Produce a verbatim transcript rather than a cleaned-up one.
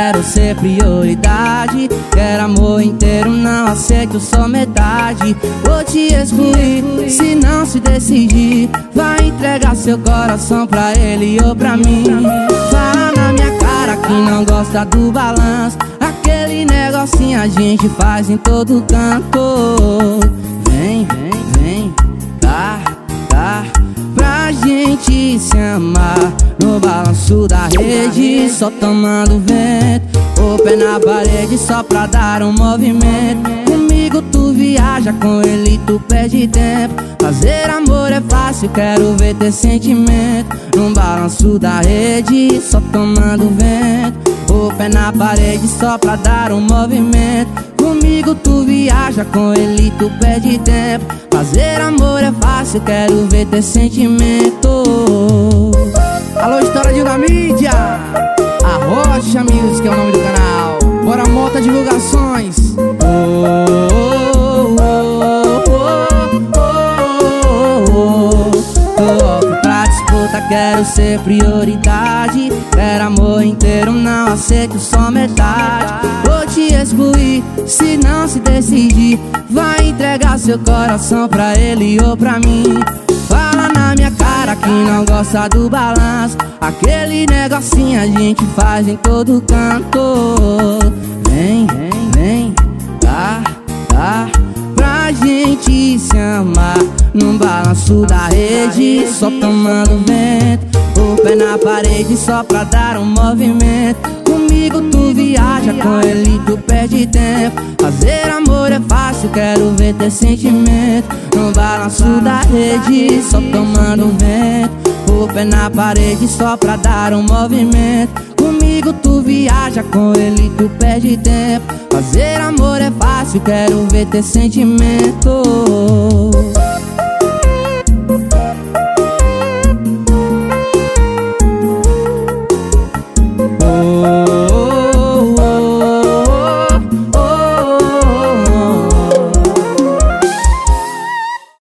quero ser prioridade. Quero amor inteiro, não aceito só metade. Vou te excluir, se não se decidir. Vai entregar seu coração pra ele ou pra mim. Fala na minha cara que não gosta do balanço. Aquele negocinho a gente faz em todo canto. Vem, vem, vem, cá, cá, pra gente se amar. No balanço da rede, só tomando vento. O pé na parede só pra dar um movimento. Comigo tu viaja, com ele tu perde tempo. Fazer amor é fácil, quero ver ter sentimento. No balanço da rede, só tomando vento. O pé na parede só pra dar um movimento. Comigo tu viaja, com ele tu perde tempo. Fazer amor é fácil, quero ver ter sentimento. Alô, Estouradinho da mídia, a Rocha Music é o nome do canal. Bora Mota Divulgações. Oh, oh, oh, oh, oh, oh. Tô aqui pra disputa, quero ser prioridade. Quero amor inteiro, não aceito só metade. Vou te excluir, se não se decidir. Vai entregar seu coração pra ele ou pra mim. Fala na minha cara que não gosta do balanço. Aquele negocinho a gente faz em todo canto. Vem, vem, vem, cá, cá, pra gente se amar. No balanço da rede, só tomando vento. O pé na parede só pra dar um movimento. Comigo tu viaja, com ele tu perde tempo. Fazer amor é fácil, quero ver ter sentimento. No balanço da rede, só tomando vento. O pé na parede só pra dar um movimento. Comigo tu viaja, com ele tu perde tempo. Fazer amor é fácil, quero ver ter sentimento.